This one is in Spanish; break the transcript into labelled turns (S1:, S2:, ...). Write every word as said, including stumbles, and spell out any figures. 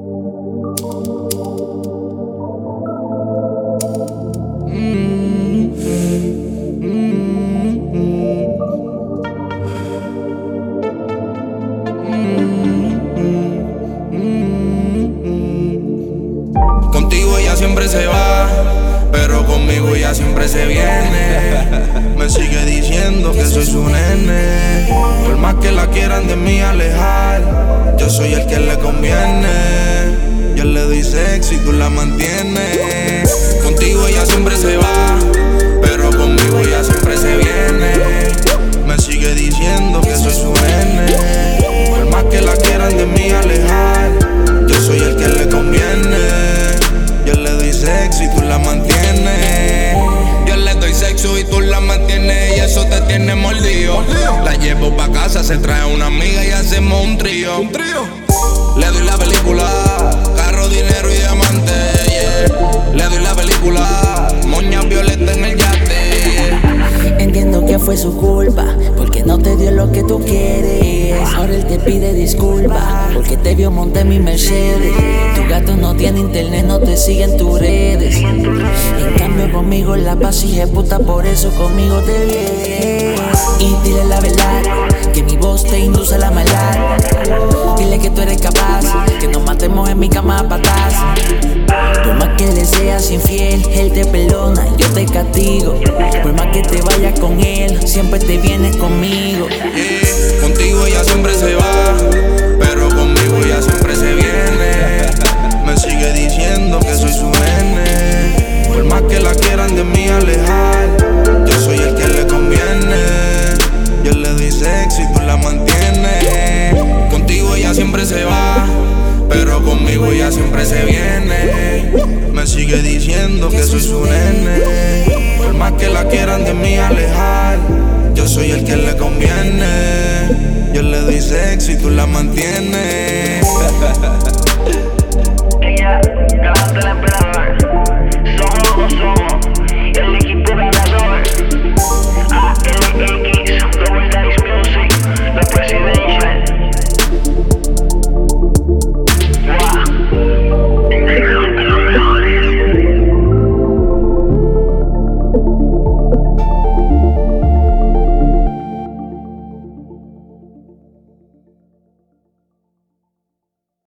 S1: Contigo ella siempre se va, pero conmigo ella siempre se viene. Me sigue diciendo que soy su nene. Por más que la quieran de mí alejar, yo soy el que le conviene. Yo le doy sexo y tú la mantienes. Contigo ella siempre se va, pero conmigo ella siempre se viene. Me sigue diciendo que soy su nene. Por más que la quieran de mí alejar, yo soy el que le conviene. Yo le doy sexo y tú la mantienes.
S2: Yo le doy sexo y tú la mantienes, y eso te tiene mordido. La llevo pa' casa, se trae una amiga y hacemos un trío.
S1: ¿Un trío?
S2: Le doy la película, carro, dinero y diamante, yeah. Le doy la película, moña violeta en el yate.
S3: Entiendo que fue su culpa, porque no te dio lo que tú quieres. Ahora él te pide disculpas, porque te vio montar mi Mercedes. Tu gato no tiene internet, no te sigue en tus redes. En cambio conmigo la paz y es puta, por eso conmigo te vienes. Y dile la verdad, que mi voz te induce a la maldad. Dile que tú eres capaz, que nos matemos en mi cama a patas. Por más que le seas infiel, él te perdona, yo te castigo. Por más que te vayas con él, siempre te vienes conmigo.
S1: Yeah. Contigo ella siempre se va, pero conmigo ella siempre se viene. Me sigue diciendo que soy su nene. Por más que la quieran de mí alejar, yo soy el que le conviene. Yo le doy sexo y tú la mantienes. Contigo ella siempre se va, pero conmigo ella siempre se viene. Me sigue diciendo que soy su nene. Por más que la quieran de mí alejar, yo soy el que le conviene. Yo le doy sexo y tú la mantienes.